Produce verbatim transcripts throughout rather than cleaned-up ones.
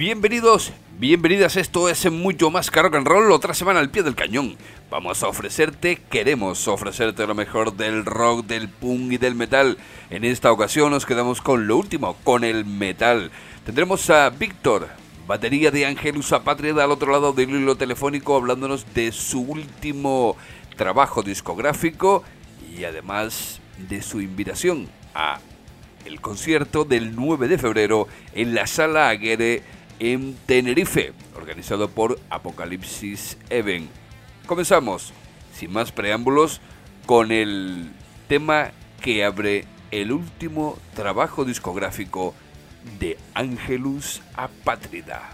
Bienvenidos, bienvenidas, esto es Mucho Más que Rock and Roll, otra semana al pie del cañón. Vamos a ofrecerte, queremos ofrecerte lo mejor del rock, del punk y del metal. En esta ocasión nos quedamos con lo último, con el metal. Tendremos a Víctor, batería de Angelus Apátrida, al otro lado del hilo telefónico, hablándonos de su último trabajo discográfico y además de su invitación a el concierto del nueve de febrero en la Sala Aguirre en Tenerife, organizado por Apocalipsis Event. Comenzamos, sin más preámbulos, con el tema que abre el último trabajo discográfico de Angelus Apátrida.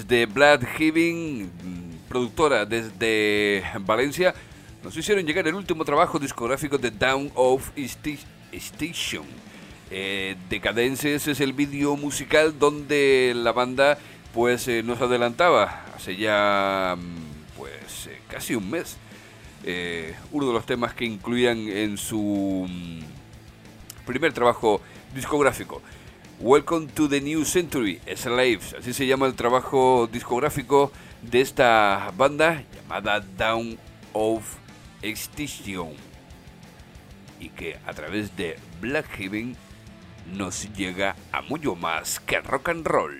de Blood Heaven, productora desde Valencia, nos hicieron llegar el último trabajo discográfico de Down of Station. Eh, Decadences es el vídeo musical donde la banda pues eh, nos adelantaba hace ya pues eh, casi un mes eh, uno de los temas que incluían en su mm, primer trabajo discográfico. Welcome to the New Century, Slaves, así se llama el trabajo discográfico de esta banda llamada Down of Station, y que a través de Black Heaven nos llega a mucho más que rock and roll.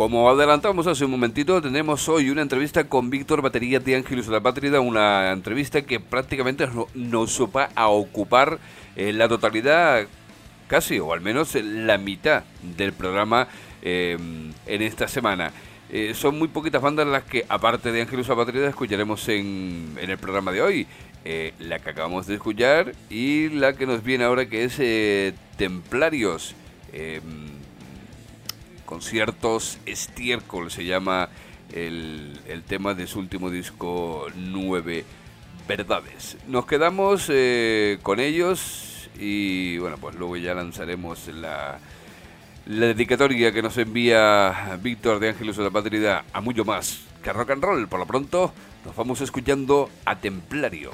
Como adelantamos hace un momentito, tenemos hoy una entrevista con Víctor Batería de Ángelus Apátrida, una entrevista que prácticamente nos va a ocupar eh, la totalidad, casi, o al menos la mitad del programa eh, en esta semana. Eh, son muy poquitas bandas las que, aparte de Ángelus Apátrida, escucharemos en, en el programa de hoy. Eh, la que acabamos de escuchar y la que nos viene ahora, que es eh, Templarios. Eh, Conciertos Estiércol se llama el, el tema de su último disco, Nueve Verdades. Nos quedamos eh, con ellos y bueno, pues luego ya lanzaremos la, la dedicatoria que nos envía Víctor de Ángelus Apátrida a mucho más que rock and roll. Por lo pronto nos vamos escuchando a Templario.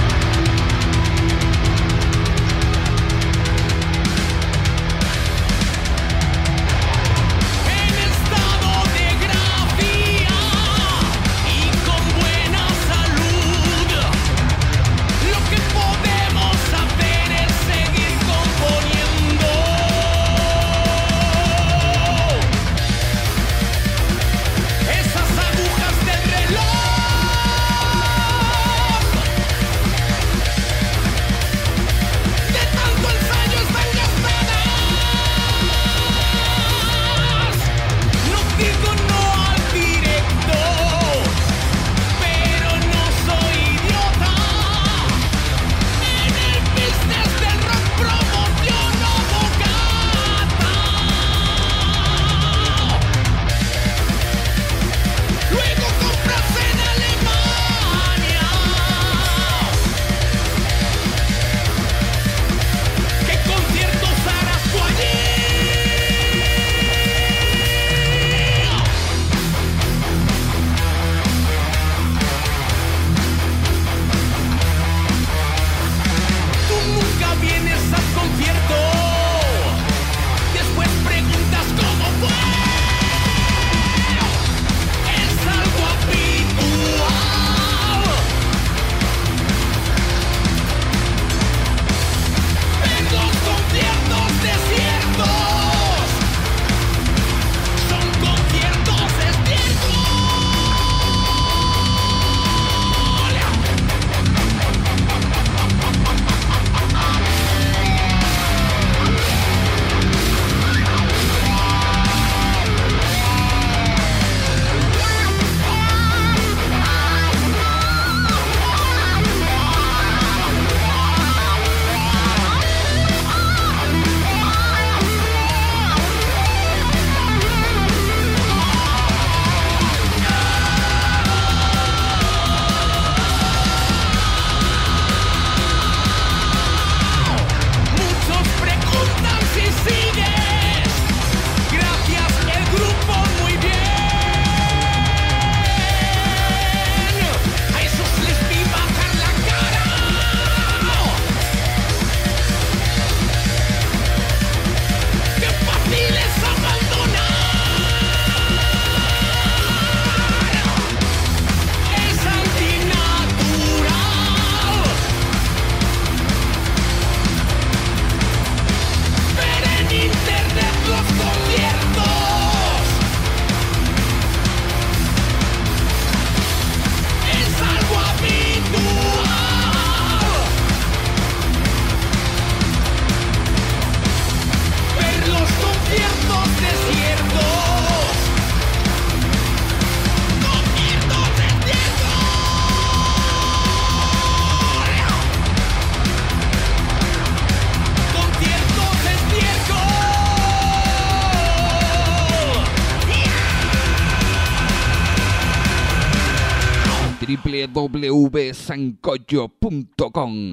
w w w punto sancocho punto com.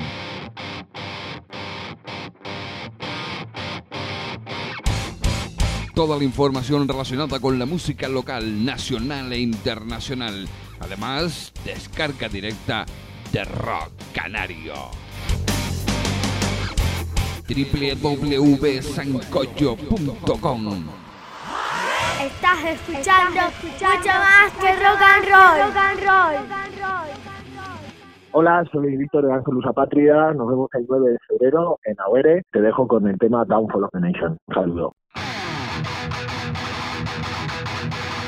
Toda la información relacionada con la música local, nacional e internacional. Además, descarga directa de Rock Canario. w w w punto sancocho punto com. Estás escuchando mucho más que rock and roll. Rock and roll. Hola, soy Víctor de Ángelus Apátrida. Nos vemos el nueve de febrero en Auere. Te dejo con el tema Downfall of the Nation. Un saludo.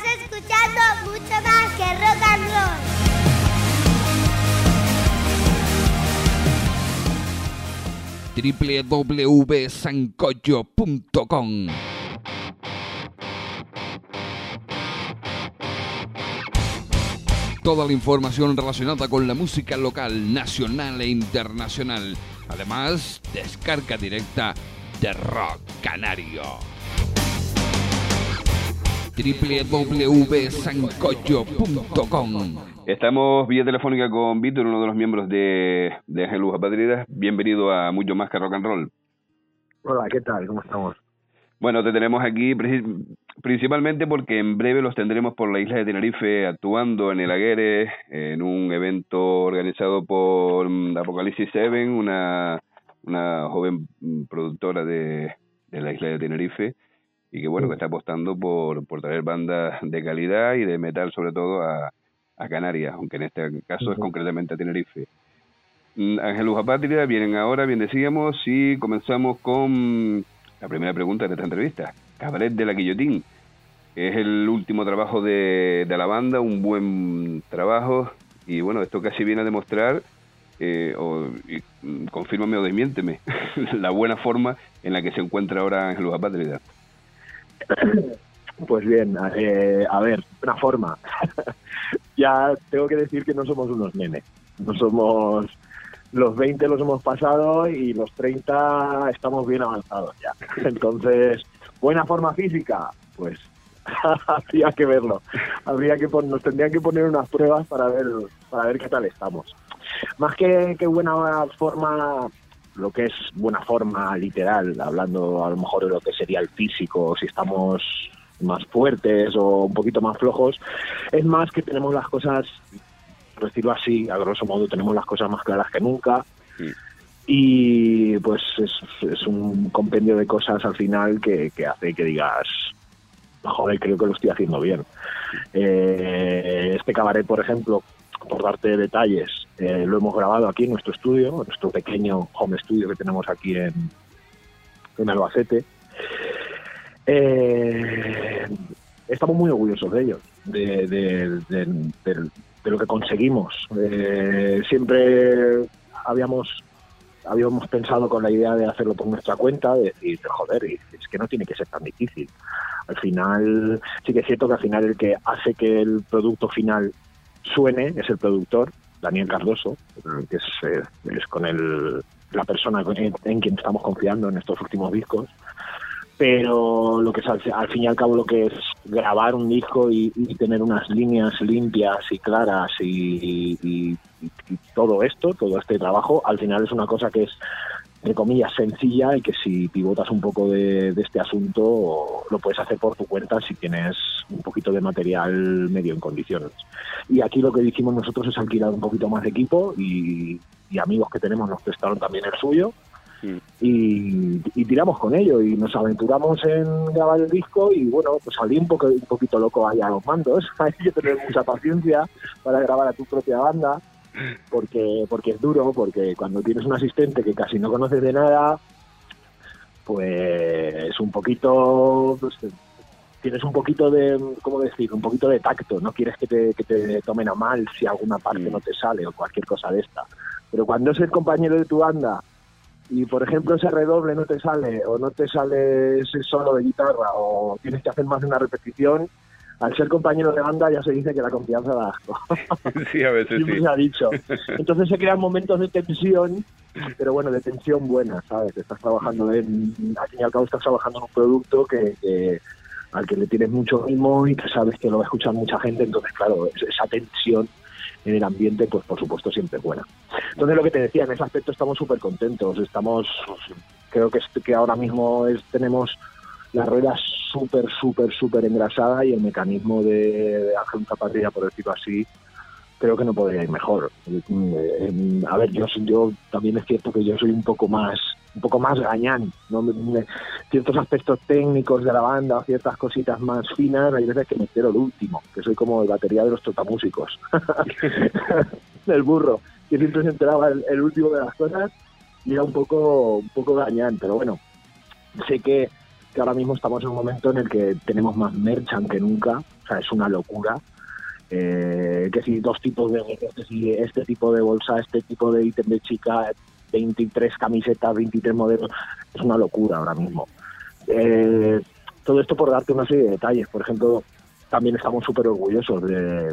escuchando mucho más que rock and roll. doble u doble u doble u punto sancocho punto com. Toda la información relacionada con la música local, nacional e internacional. Además, descarga directa de Rock Canario. doble u doble u doble u punto sancocho punto com. Estamos vía telefónica con Víctor, uno de los miembros de, de Ángelus Apátridas. Bienvenido a Mucho Más que Rock and Roll. Hola, ¿qué tal? ¿Cómo estamos? Bueno, te tenemos aquí principalmente porque en breve los tendremos por la isla de Tenerife actuando en el Aguere, en un evento organizado por Apocalipsis Seven, una, una joven productora de, de la isla de Tenerife, y que bueno, que está apostando por, por traer bandas de calidad y de metal sobre todo a, a Canarias, aunque en este caso es concretamente a Tenerife. Ángelus Apátridas vienen ahora, bien decíamos, y comenzamos con la primera pregunta de esta entrevista. Cabaret de la Guillotín es el último trabajo de, de la banda, un buen trabajo, y bueno, esto casi viene a demostrar, eh, o, y, confírmame o desmiénteme, la buena forma en la que se encuentra ahora Ángelus Apátridas. Pues bien, eh, a ver, una forma. Ya tengo que decir que no somos unos nenes, no somos... Los veinte los hemos pasado y los treinta estamos bien avanzados ya. Entonces, ¿buena forma física? Pues habría que verlo. Habría que pon- nos tendrían que poner unas pruebas para ver para ver qué tal estamos. Más que, que buena forma, lo que es buena forma literal, hablando a lo mejor de lo que sería el físico, si estamos más fuertes o un poquito más flojos, es más que tenemos las cosas... por decirlo así, a grosso modo tenemos las cosas más claras que nunca. Sí. Y pues es, es un compendio de cosas al final que, que hace que digas, joder, creo que lo estoy haciendo bien. Eh, este cabaret, por ejemplo, por darte detalles, eh, lo hemos grabado aquí en nuestro estudio, en nuestro pequeño home studio que tenemos aquí en, en Albacete. Eh, estamos muy orgullosos de ellos, de, de, de, de, de lo que conseguimos. Eh, siempre habíamos habíamos pensado con la idea de hacerlo por nuestra cuenta, de decir, joder, es que no tiene que ser tan difícil. Al final, sí que es cierto que al final el que hace que el producto final suene es el productor, Daniel Cardoso, que es, eh, es con el, la persona en, en quien estamos confiando en estos últimos discos. Pero lo que es al, al fin y al cabo lo que es grabar un disco y, y tener unas líneas limpias y claras y, y, y, y todo esto, todo este trabajo, al final es una cosa que es, entre comillas, sencilla, y que si pivotas un poco de, de este asunto lo puedes hacer por tu cuenta si tienes un poquito de material medio en condiciones. Y aquí lo que dijimos nosotros es alquilar un poquito más de equipo, y, y amigos que tenemos nos prestaron también el suyo. Y, y tiramos con ello y nos aventuramos en grabar el disco, y bueno, pues salí un poco un poquito loco ahí a los mandos. Hay que tener mucha paciencia para grabar a tu propia banda, porque porque es duro, porque cuando tienes un asistente que casi no conoces de nada, pues un poquito, pues, tienes un poquito de, ¿cómo decir? Un poquito de tacto, no quieres que te, que te tomen a mal si alguna parte no te sale o cualquier cosa de esta. Pero cuando es el compañero de tu banda y por ejemplo ese redoble no te sale, o no te sale ese solo de guitarra, o tienes que hacer más de una repetición, al ser compañero de banda ya se dice que la confianza da asco. Sí, a veces siempre sí. se ha dicho. Entonces se crean momentos de tensión, pero bueno, de tensión buena, ¿sabes? Estás trabajando en, al fin y al cabo estás trabajando en un producto que, que al que le tienes mucho ritmo y que sabes que lo va a escuchar mucha gente, entonces claro, esa tensión en el ambiente, pues por supuesto siempre es buena. Entonces lo que te decía, en ese aspecto estamos súper contentos, estamos, creo que, que ahora mismo es, tenemos la rueda súper, súper, súper engrasada, y el mecanismo de, de Ángelus Apátridas, por decirlo así, creo que no podría ir mejor. A ver, yo, yo también es cierto que yo soy un poco más un poco más gañán, ¿no? Me, ciertos aspectos técnicos de la banda, ciertas cositas más finas, hay veces que me entero el último, que soy como el batería de los trotamúsicos. El burro, que siempre se enteraba el, el último de las cosas, y era un poco un poco gañán, pero bueno, sé que que ahora mismo estamos en un momento en el que tenemos más merchan que nunca, o sea, es una locura. Eh, que si dos tipos de que si este tipo de bolsa, este tipo de ítem de chica, veintitrés camisetas, veintitrés modelos, es una locura ahora mismo. Eh, todo esto por darte una serie de detalles. Por ejemplo, también estamos súper orgullosos de,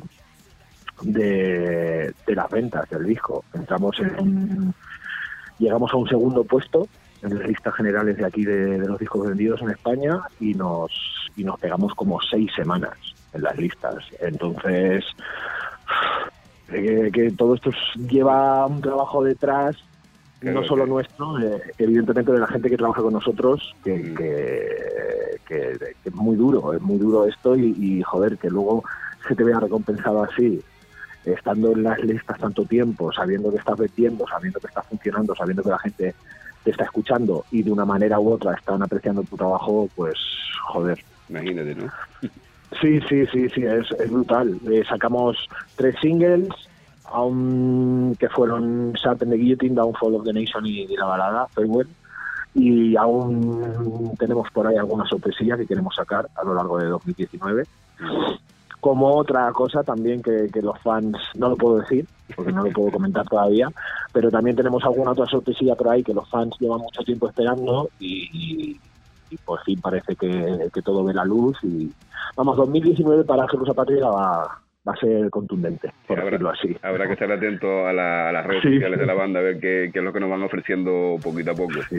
de de las ventas del disco. Entramos en, llegamos a un segundo puesto en las listas generales de aquí de, de los discos vendidos en España y nos y nos pegamos como seis semanas en las listas. Entonces, que, que todo esto lleva un trabajo detrás, claro, no solo nuestro, eh, evidentemente de la gente que trabaja con nosotros, que, mm. que, que, que es muy duro, es muy duro esto y, y joder, que luego se te vea recompensado así, estando en las listas tanto tiempo, sabiendo que estás vendiendo, sabiendo que está funcionando, sabiendo que la gente te está escuchando y de una manera u otra están apreciando tu trabajo, pues joder. Imagínate, ¿no? Sí, sí, sí, sí, es, es brutal. Eh, sacamos tres singles, aún que fueron Sharp and the Guillotine, Downfall of the Nation y, y la balada, Farewell. Y aún tenemos por ahí alguna sorpresilla que queremos sacar a lo largo de dos mil diecinueve. Como otra cosa también que, que los fans, no lo puedo decir, porque no lo puedo comentar todavía, pero también tenemos alguna otra sorpresilla por ahí que los fans llevan mucho tiempo esperando y... y y por fin parece que, que todo ve la luz y vamos, dos mil diecinueve para Jerusa Patria va, va a ser contundente, por habrá, decirlo así. Habrá que estar atento a, la, a las redes sí, sociales sí. de la banda, a ver qué, qué es lo que nos van ofreciendo poquito a poco. Sí.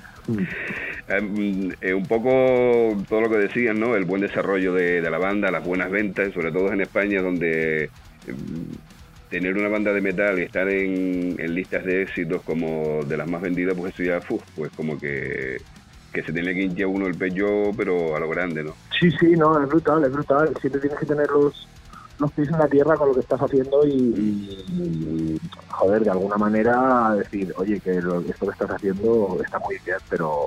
Eh, eh, un poco todo lo que decían, ¿no? El buen desarrollo de, de la banda, las buenas ventas, sobre todo en España, donde eh, tener una banda de metal y estar en, en listas de éxitos como de las más vendidas, pues eso ya, uf, pues como que... que se tiene que hinchar uno el pecho, pero a lo grande, ¿no? Sí, sí, no, es brutal, es brutal. Siempre tienes que tener los, los pies en la tierra con lo que estás haciendo y, y, y joder, de alguna manera decir, oye, que lo, esto que estás haciendo está muy bien, pero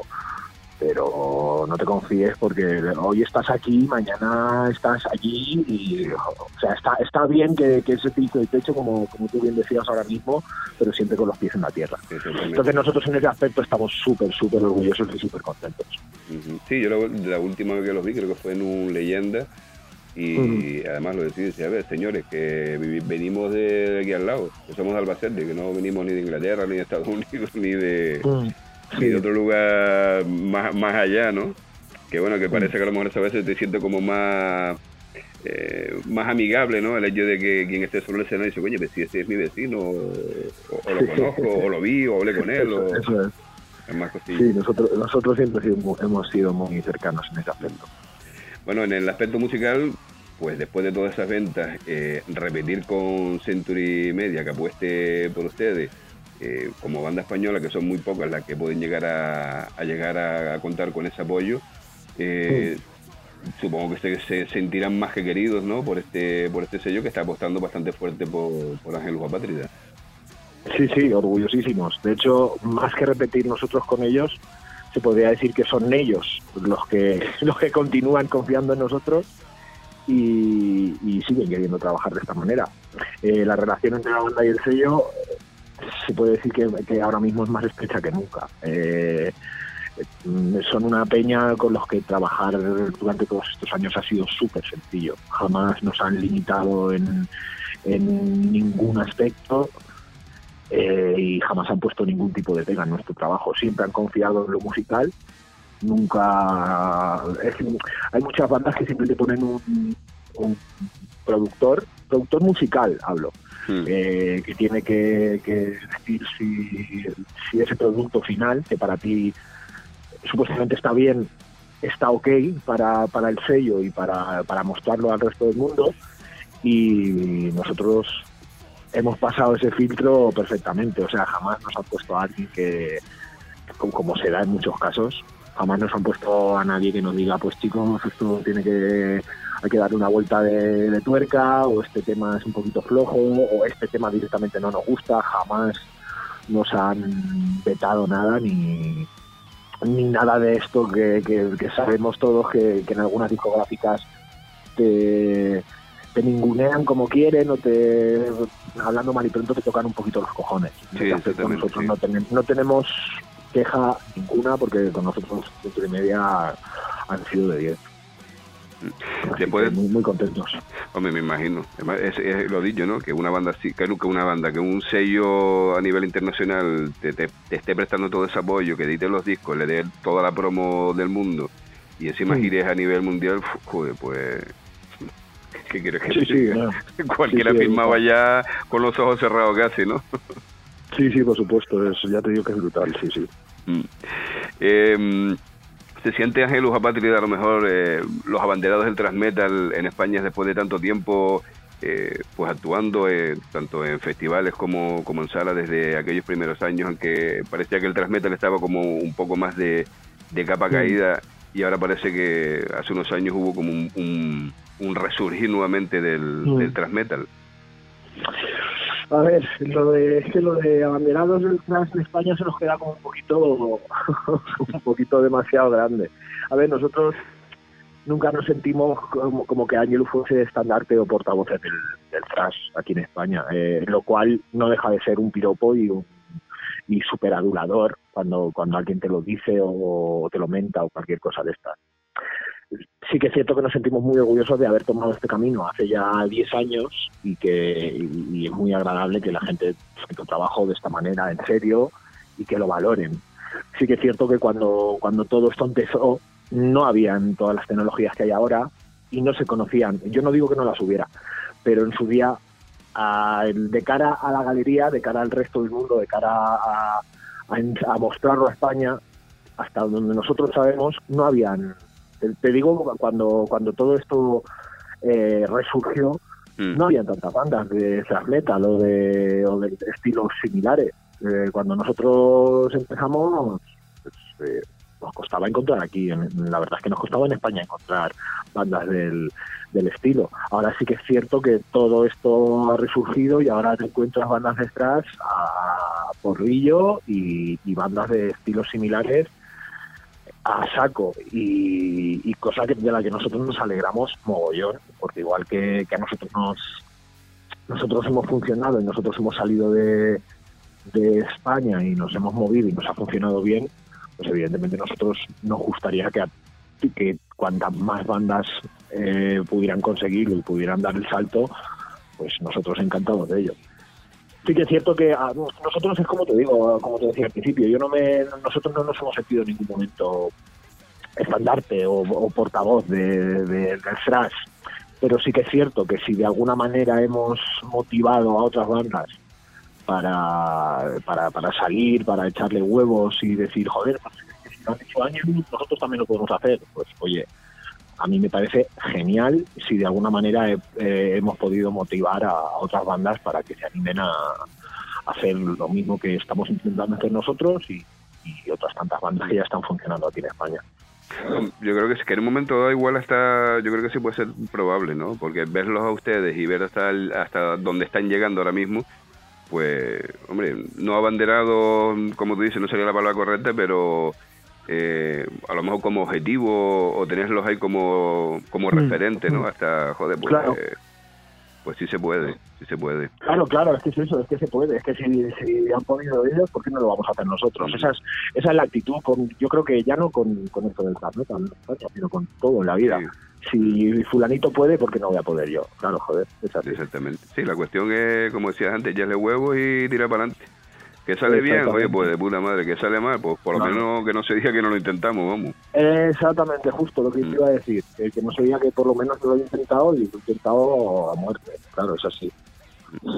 pero no te confíes porque hoy estás aquí, mañana estás allí y, o sea, está está bien que, que ese piso de techo, como, como tú bien decías ahora mismo, pero siempre con los pies en la tierra. Sí, entonces nosotros en ese aspecto estamos súper, súper orgullosos y súper contentos. Uh-huh. Sí, yo la, la última vez que los vi creo que fue en un Leyenda y uh-huh. además lo decía, decía, a ver, señores, que venimos de aquí al lado, que somos de Albacete, que no venimos ni de Inglaterra, ni de Estados Unidos, ni de... Uh-huh. Sí. Y de otro lugar más, más allá, ¿no? Que bueno, que parece que a lo mejor a veces te sientes como más eh, más amigable, ¿no? El hecho de que quien esté sobre el escenario dice, oye, si ese es mi vecino, o, o lo conozco, o lo vi, o hablé con él, o... Eso, eso es. Es más costillo. Sí, nosotros, nosotros siempre hemos sido muy cercanos en ese aspecto. Bueno, en el aspecto musical, pues después de todas esas ventas, eh, repetir con Century Media, que apueste por ustedes, Eh, como banda española, que son muy pocas las que pueden llegar a, a llegar a, a contar con ese apoyo, eh, sí. supongo que se, se sentirán más que queridos, ¿no? Por este por este sello que está apostando bastante fuerte por, por Ángelus Apátrida. Sí, sí, orgullosísimos. De hecho, más que repetir nosotros con ellos, se podría decir que son ellos los que los que continúan confiando en nosotros y, y siguen queriendo trabajar de esta manera. Eh, la relación entre la banda y el sello se puede decir que, que ahora mismo es más estrecha que nunca. Eh, son una peña con los que trabajar durante todos estos años ha sido súper sencillo. Jamás nos han limitado en, en ningún aspecto eh, y jamás han puesto ningún tipo de pega en nuestro trabajo. Siempre han confiado en lo musical. Nunca... Es, hay muchas bandas que siempre te ponen un, un productor, productor musical, hablo. Hmm. Eh, que tiene que, que decir si, si ese producto final, que para ti supuestamente está bien, está ok para, para el sello y para, para mostrarlo al resto del mundo, y nosotros hemos pasado ese filtro perfectamente. O sea, jamás nos han puesto a alguien que, como, como se da en muchos casos, jamás nos han puesto a nadie que nos diga, pues chicos, esto tiene que... hay que darle una vuelta de, de tuerca, o este tema es un poquito flojo, o este tema directamente no nos gusta. Jamás nos han vetado nada, ni, ni nada de esto que, que, que sabemos todos que, que en algunas discográficas te, te ningunean como quieren, o te, hablando mal y pronto, te tocan un poquito los cojones. Sí, nosotros sí. no, tenemos, no tenemos queja ninguna, porque con nosotros Century Media han sido de diez. Después, muy, muy contentos. Hombre, me imagino. Es, es lo dicho, ¿no? Que una banda así, que nunca una banda, que un sello a nivel internacional te, te, te esté prestando todo ese apoyo, que edite los discos, le dé toda la promo del mundo y encima sí. gires a nivel mundial, joder, pues... ¿Qué quieres que sí, te diga? Sí, no. Cualquiera sí, sí, firmaba ya con los ojos cerrados casi, ¿no? Sí, sí, por supuesto. Es, ya te digo que es brutal, sí, sí. Mm. Eh, ¿Se siente, Ángel Apátrida, a lo mejor eh, los abanderados del thrash metal en España después de tanto tiempo eh, pues actuando eh, tanto en festivales como, como en salas desde aquellos primeros años en que parecía que el thrash metal estaba como un poco más de, de capa caída mm. y ahora parece que hace unos años hubo como un, un, un resurgir nuevamente del, mm. del thrash metal? A ver, lo de, es que lo de abanderados del thrash en España se nos queda como un poquito un poquito demasiado grande. A ver, nosotros nunca nos sentimos como, como que Ángelus fuese estandarte o portavoces del, del thrash aquí en España, eh, lo cual no deja de ser un piropo y un y súper adulador cuando, cuando alguien te lo dice o, o te lo menta o cualquier cosa de estas. Sí que es cierto que nos sentimos muy orgullosos de haber tomado este camino hace ya diez años y que y, y es muy agradable que la gente haga tu trabajo de esta manera, en serio, y que lo valoren. Sí que es cierto que cuando, cuando todo esto empezó no habían todas las tecnologías que hay ahora y no se conocían. Yo no digo que no las hubiera, pero en su día, a, de cara a la galería, de cara al resto del mundo, de cara a, a, a mostrarlo a España, hasta donde nosotros sabemos, no habían... Te digo, cuando cuando todo esto eh, resurgió, mm. no había tantas bandas de thrash metal o de, o de estilos similares. Eh, cuando nosotros empezamos, pues, eh, nos costaba encontrar aquí, en, la verdad es que nos costaba en España encontrar bandas del, del estilo. Ahora sí que es cierto que todo esto ha resurgido y ahora te encuentras bandas de thrash a porrillo y, y bandas de estilos similares a saco y, y cosa que, de la que nosotros nos alegramos mogollón, porque igual que, que a nosotros nos nosotros hemos funcionado y nosotros hemos salido de, de España y nos hemos movido y nos ha funcionado bien, pues evidentemente nosotros nos gustaría que, que cuantas más bandas eh, pudieran conseguirlo y pudieran dar el salto, pues nosotros encantados de ello. Sí que es cierto que a nosotros es como te digo, como te decía al principio, yo no me, nosotros no nos hemos sentido en ningún momento estandarte o, o portavoz de, de, del thrash, pero sí que es cierto que si de alguna manera hemos motivado a otras bandas para, para, para salir, para echarle huevos y decir, joder, pues, si lo han hecho años, nosotros también lo podemos hacer, pues oye, a mí me parece genial si de alguna manera eh, eh, hemos podido motivar a otras bandas para que se animen a, a hacer lo mismo que estamos intentando hacer nosotros y, y otras tantas bandas que ya están funcionando aquí en España. Yo creo que, sí, que en un momento dado igual hasta, yo creo que sí puede ser probable, ¿no? Porque verlos a ustedes y ver hasta el, hasta dónde están llegando ahora mismo, pues, hombre, no abanderados, como tú dices, no sería la palabra correcta, pero... Eh, a lo mejor como objetivo o tenerlos ahí como como mm. referente, ¿no? Hasta, joder, pues, claro. eh, pues sí se puede, sí se puede. Claro, claro, es que es eso, es que se puede, es que si, si han podido ellos, ¿por qué no lo vamos a hacer nosotros? Mm. Esa es esa es la actitud, con, yo creo que ya no con, con esto del thrash metal, sino con todo en la vida. Sí. Si fulanito puede, ¿por qué no voy a poder yo? Claro, joder, es así. Exactamente. Sí, la cuestión es, como decías antes, echarle huevos y tirar para adelante. Que sale bien, oye, pues de puta madre, que sale mal, pues por lo claro. menos que no se diga que no lo intentamos, vamos. Exactamente, justo lo que mm. te iba a decir, que, que no se diga que por lo menos lo he intentado y lo he intentado a muerte, claro, es así. Mm.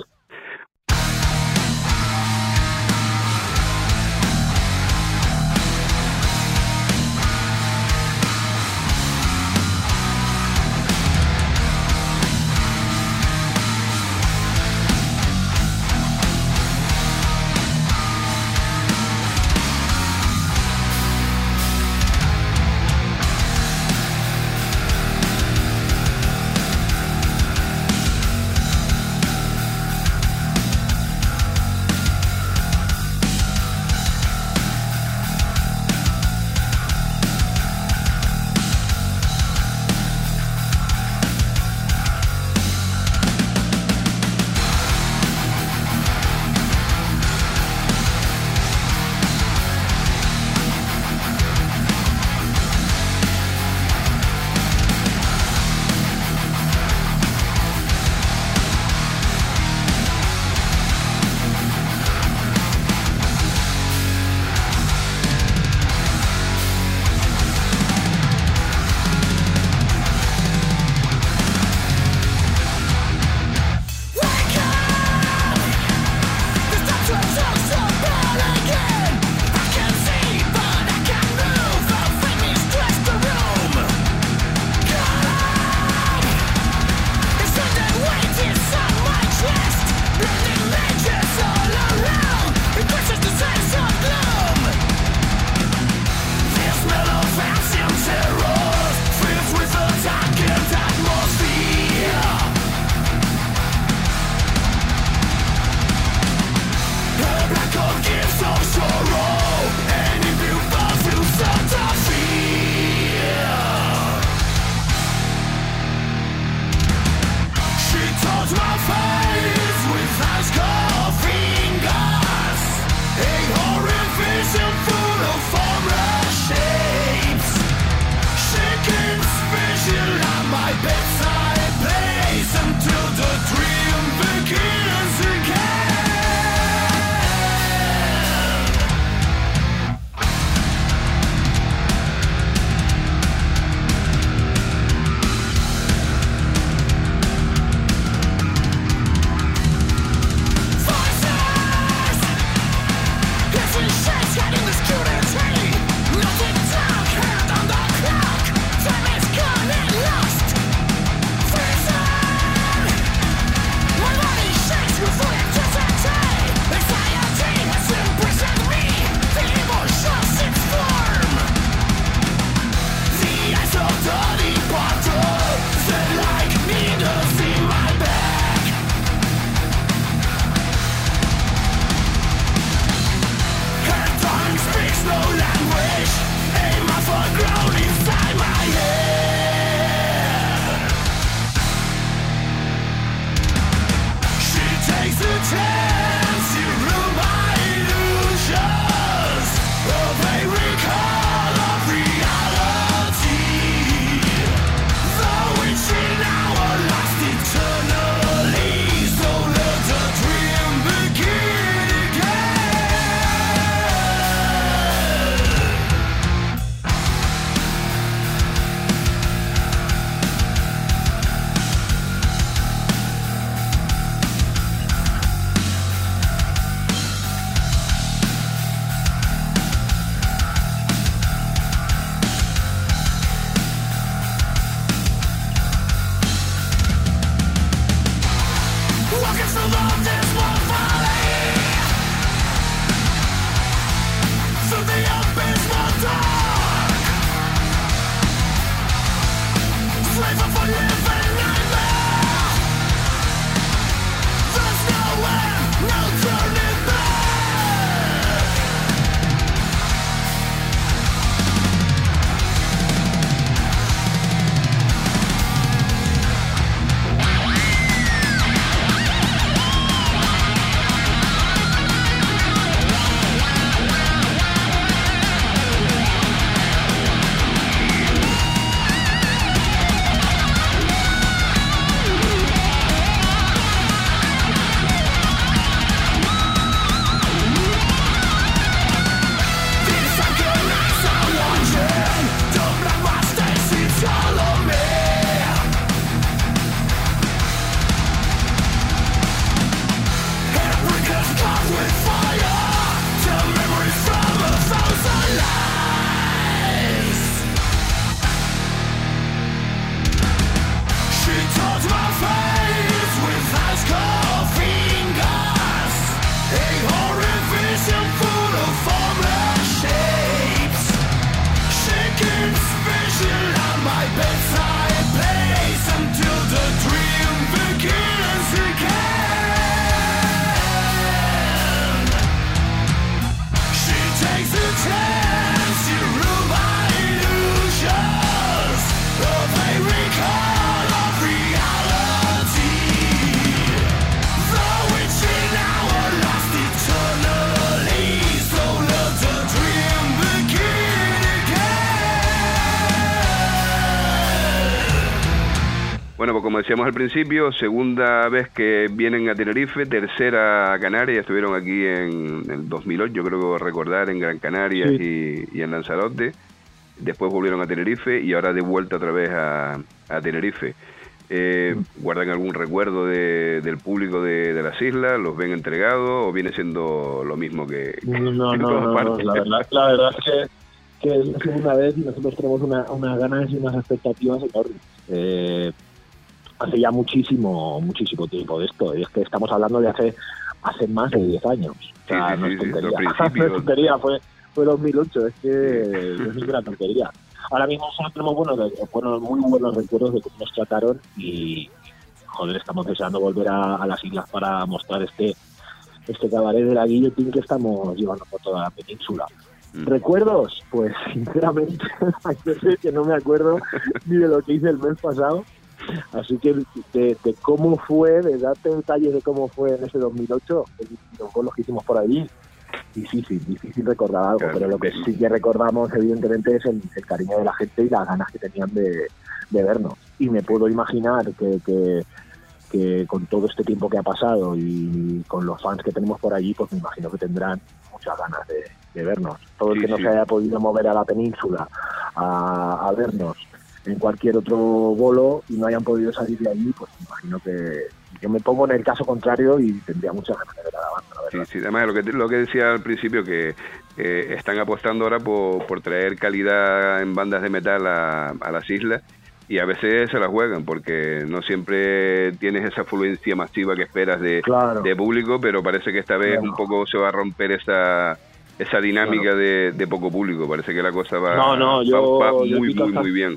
Bueno, pues como decíamos al principio, segunda vez que vienen a Tenerife, tercera a Canarias, estuvieron aquí en el dos mil ocho, yo creo que recordar, en Gran Canaria sí. y, y en Lanzarote, después volvieron a Tenerife y ahora de vuelta otra vez a, a Tenerife. Eh, ¿Guardan algún recuerdo de, del público de, de las islas? ¿Los ven entregados o viene siendo lo mismo que, que no, no, en no, todas no, partes? no, la verdad, la verdad es que, que es la segunda vez y nosotros tenemos una, unas ganas y unas expectativas enormes. Eh, hace ya muchísimo, muchísimo tiempo de esto, y es que estamos hablando de hace hace más de diez años. O sea, sí, sí, no sí, es sí, tontería. los No es tontería, fue, fue dos mil ocho, es que no es ninguna tontería. Ahora mismo solo tenemos buenos, buenos, muy buenos recuerdos de cómo nos trataron y, joder, estamos deseando volver a, a las islas para mostrar este este cabaret de la guillotín que estamos llevando por toda la península. Mm. ¿Recuerdos? Pues, sinceramente, hay veces que no me acuerdo ni de lo que hice el mes pasado. Así que de, de cómo fue, de darte detalles de cómo fue en ese dos mil ocho, los goles que hicimos por allí, difícil, difícil recordar algo, claro, pero lo que sí que recordamos evidentemente es el, el cariño de la gente y las ganas que tenían de, de vernos. Y me puedo imaginar que, que, que con todo este tiempo que ha pasado y con los fans que tenemos por allí, pues me imagino que tendrán muchas ganas de, de vernos. Todo el sí, que no sí. se haya podido mover a la península a, a vernos en cualquier otro bolo y no hayan podido salir de allí, pues me imagino que yo me pongo en el caso contrario y tendría muchas ganas de ver a la banda, la verdad. Sí, sí, además lo que, lo que decía al principio, que eh, están apostando ahora por, por traer calidad en bandas de metal a, a las islas, y a veces se la juegan porque no siempre tienes esa afluencia masiva que esperas de, claro. de público, pero parece que esta vez claro. un poco se va a romper esa esa dinámica claro. de, de poco público. Parece que la cosa va, no, no, yo, va, va muy, yo muy, muy, muy bien.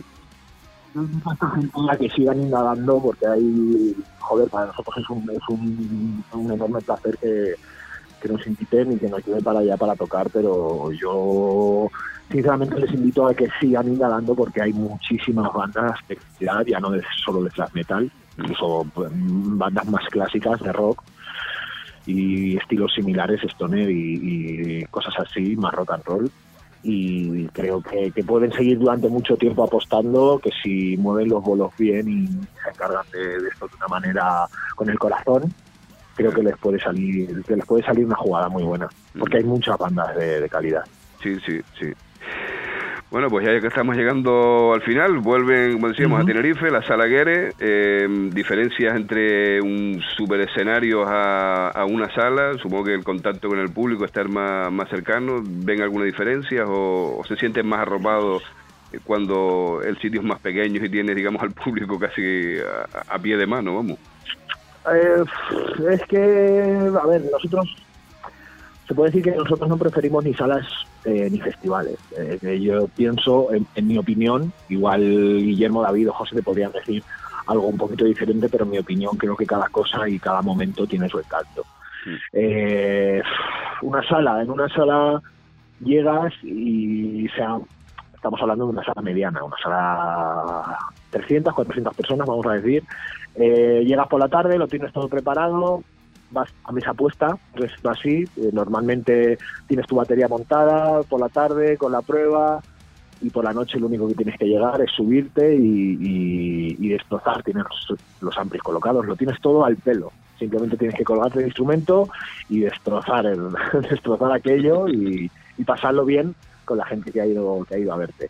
A que sigan indagando, porque hay, joder, para nosotros es un, es un, un enorme placer que, que nos inviten y que nos lleven para allá para tocar, pero yo sinceramente les invito a que sigan indagando porque hay muchísimas bandas de calidad, ya no de, solo de thrash metal, incluso pues, bandas más clásicas de rock y estilos similares, stoner y, y cosas así, más rock and roll. Y creo que, que pueden seguir durante mucho tiempo apostando, que si mueven los bolos bien y se encargan de, de esto de una manera con el corazón, creo que les puede salir que les puede salir una jugada muy buena, porque hay muchas bandas de, de calidad. Sí, sí, sí. Bueno, pues ya que estamos llegando al final, vuelven, como decíamos, uh-huh. a Tenerife, la Sala Guere. Eh, diferencias entre un super escenario a, a una sala, supongo que el contacto con el público, estar más, más cercano, ¿ven alguna diferencia o, o se sienten más arropados cuando el sitio es más pequeño y tienes, digamos, al público casi a, a pie de mano, vamos? Eh, es que, a ver, nosotros, se puede decir que nosotros no preferimos ni salas eh, ni festivales. Eh, yo pienso, en, en mi opinión, igual Guillermo, David o José te podrían decir algo un poquito diferente, pero en mi opinión creo que cada cosa y cada momento tiene su encanto. Sí. Eh, una sala, en una sala llegas y, o sea, estamos hablando de una sala mediana, una sala trescientas, cuatrocientas personas, vamos a decir. Eh, llegas por la tarde, lo tienes todo preparado, vas a mesa puesta, pues así, eh, normalmente tienes tu batería montada por la tarde con la prueba y por la noche lo único que tienes que llegar es subirte y, y, y destrozar, tienes los, los amplis colocados, lo tienes todo al pelo, simplemente tienes que colgarte el instrumento y destrozar el, destrozar aquello y, y pasarlo bien con la gente que ha ido que ha ido a verte.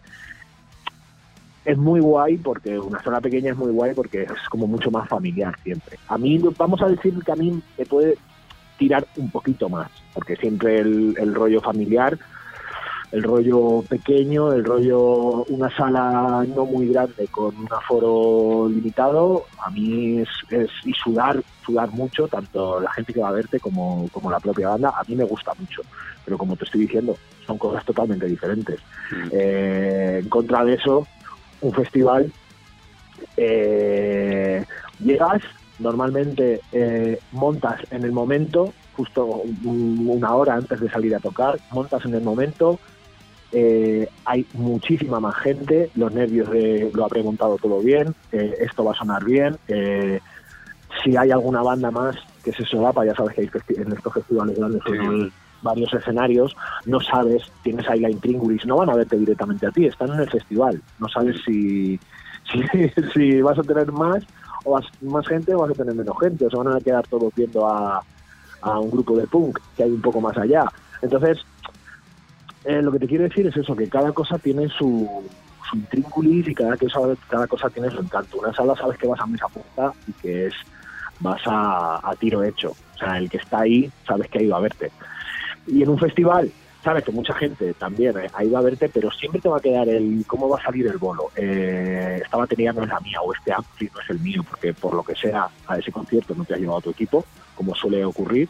Es muy guay porque una sala pequeña es muy guay porque es como mucho más familiar siempre. A mí, vamos a decir que a mí me puede tirar un poquito más, porque siempre el, el rollo familiar, el rollo pequeño, el rollo una sala no muy grande con un aforo limitado, a mí es, es y sudar, sudar mucho, tanto la gente que va a verte como, como la propia banda, a mí me gusta mucho. Pero como te estoy diciendo, son cosas totalmente diferentes. Mm. Eh, en contra de eso, un festival, eh, llegas, normalmente eh, montas en el momento, justo una hora antes de salir a tocar, montas en el momento, eh, hay muchísima más gente, los nervios de lo ha preguntado todo bien, eh, esto va a sonar bien, eh, si hay alguna banda más que se solapa, ya sabes que hay festi- en estos festivales grandes sí. hay varios escenarios, no sabes, tienes ahí la intríngulis, no van a verte directamente a ti, están en el festival, no sabes si, si, si vas a tener más o vas más gente o vas a tener menos gente, o se van a quedar todos viendo a, a un grupo de punk que hay un poco más allá. Entonces, eh, lo que te quiero decir es eso, que cada cosa tiene su, su intrínculis y cada cosa, cada cosa tiene su encanto. Una sala sabes que vas a mesa punta y que es vas a, a tiro hecho. O sea, el que está ahí sabes que ha ido a verte. Y en un festival sabes que mucha gente también ha ido a verte, pero siempre te va a quedar el cómo va a salir el bolo. Eh, esta batería no es la mía o este ampli no es el mío, porque por lo que sea a ese concierto no te has llevado tu equipo, como suele ocurrir.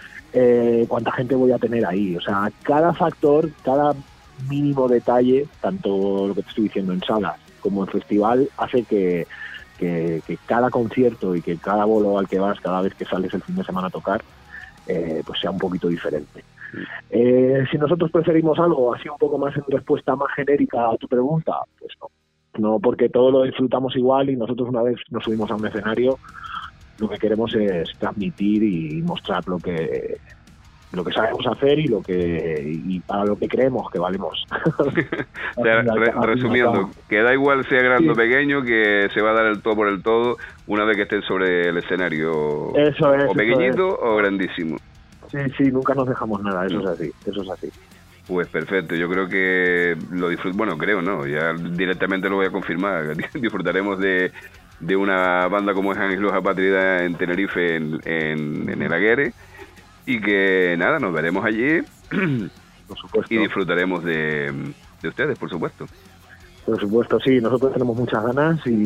Eh, cuánta gente voy a tener ahí. O sea, cada factor, cada mínimo detalle, tanto lo que te estoy diciendo en salas como en festival, hace que, que, que cada concierto y que cada bolo al que vas, cada vez que sales el fin de semana a tocar, eh, pues sea un poquito diferente. Eh, si nosotros preferimos algo así un poco más en respuesta más genérica a tu pregunta, pues no. No, porque todo lo disfrutamos igual y nosotros una vez nos subimos a un escenario, lo que queremos es transmitir y mostrar lo que lo que sabemos hacer y lo que y para lo que creemos que valemos. O sea, re, resumiendo, que da igual sea grande sí. o pequeño, que se va a dar el todo por el todo una vez que estén sobre el escenario. Eso es, o pequeñito eso es. o grandísimo. Sí, sí, nunca nos dejamos nada, eso no. es así, eso es así. Pues perfecto, yo creo que lo disfruto, bueno, creo, ¿no? Ya directamente lo voy a confirmar, disfrutaremos de, de una banda como es Ángelus Apátrida en Tenerife, en, en, en el Aguere, y que nada, nos veremos allí por supuesto. Y disfrutaremos de, de ustedes, por supuesto. Por supuesto, sí, nosotros tenemos muchas ganas y,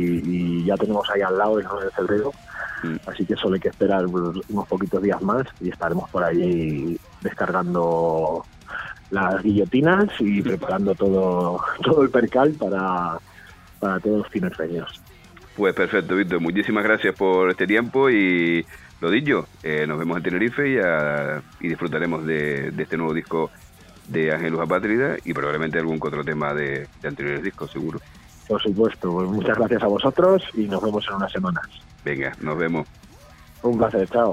y ya tenemos ahí al lado el nueve de febrero, mm. así que solo hay que esperar unos poquitos días más y estaremos por allí descargando las guillotinas y preparando todo todo el percal para, para todos los tinerfeños. Pues perfecto, Víctor, muchísimas gracias por este tiempo y lo dicho, eh, nos vemos en Tenerife y, a, y disfrutaremos de, de este nuevo disco de Ángelus Apátrida y probablemente algún otro tema de, de anteriores discos, seguro. Por supuesto, pues muchas gracias a vosotros y nos vemos en unas semanas. Venga, nos vemos. Un placer, chao.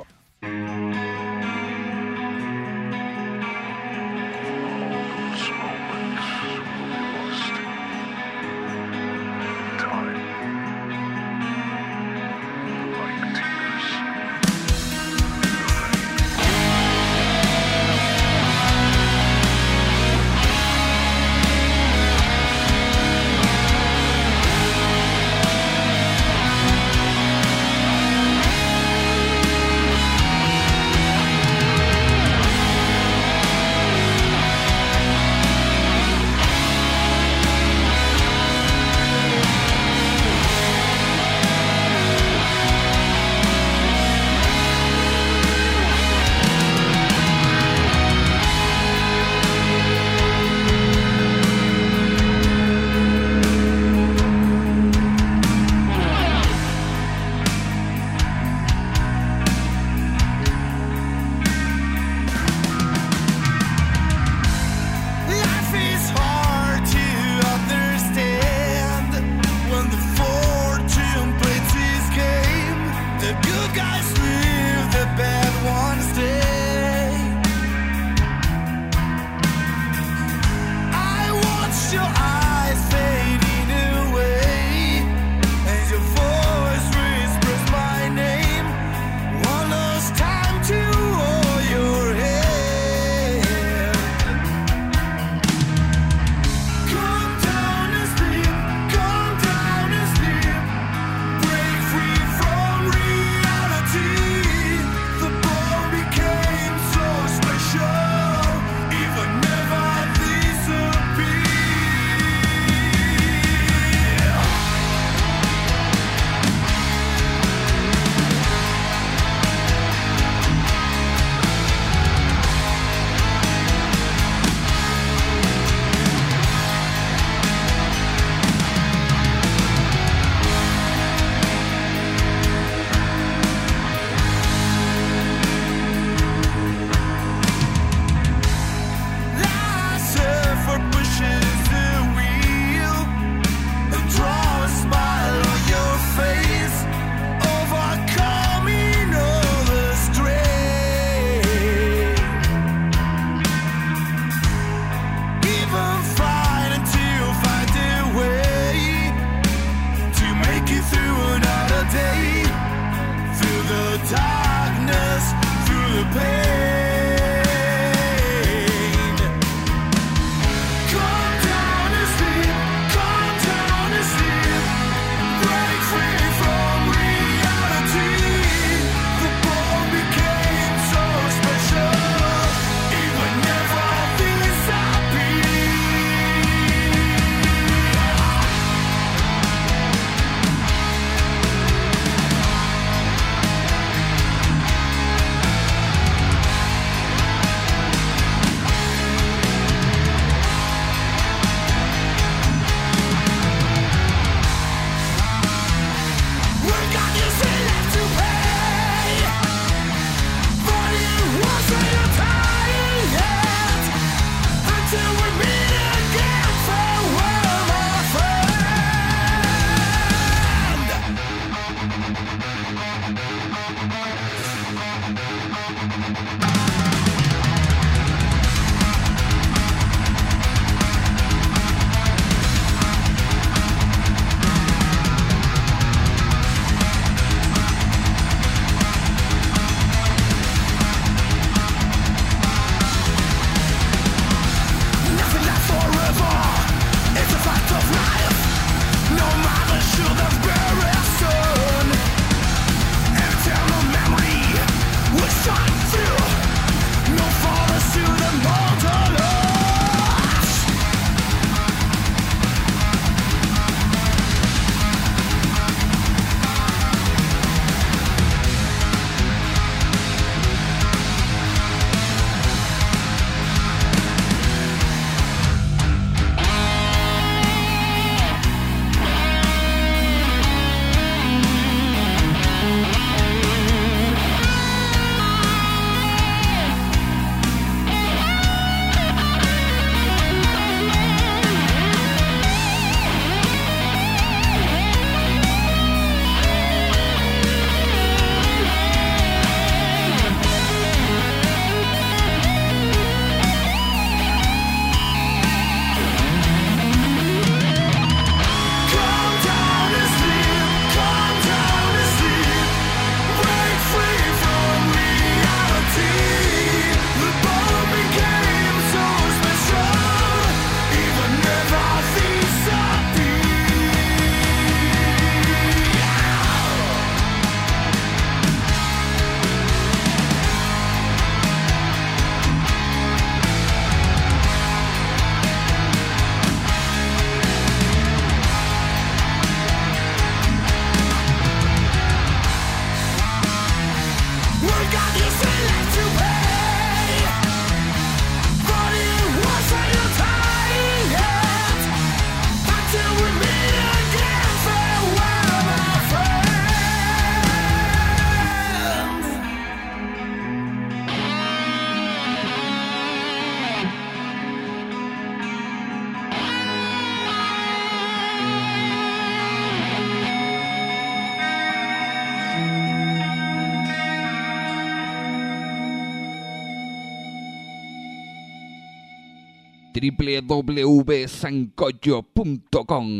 doble u doble u doble u punto sancocho punto com.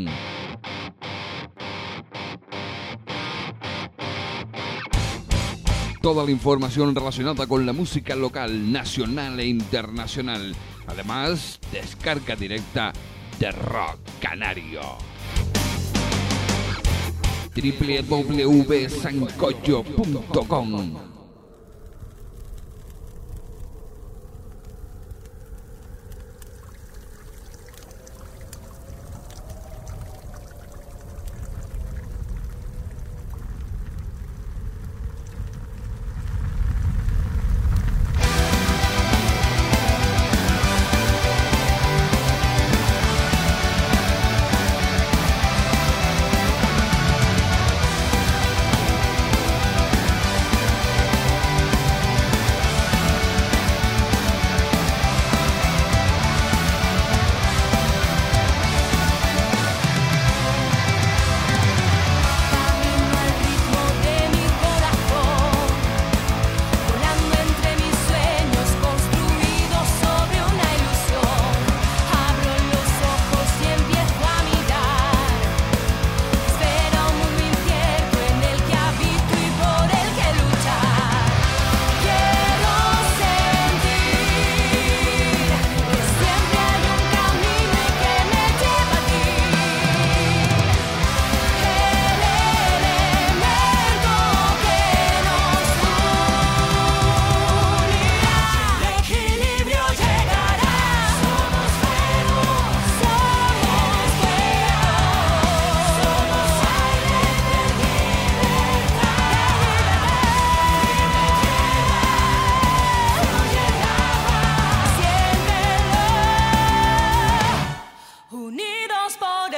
Toda la información relacionada con la música local, nacional e internacional. Además, descarga directa de Rock Canario. doble u doble u doble u punto sancocho punto com. Unidos por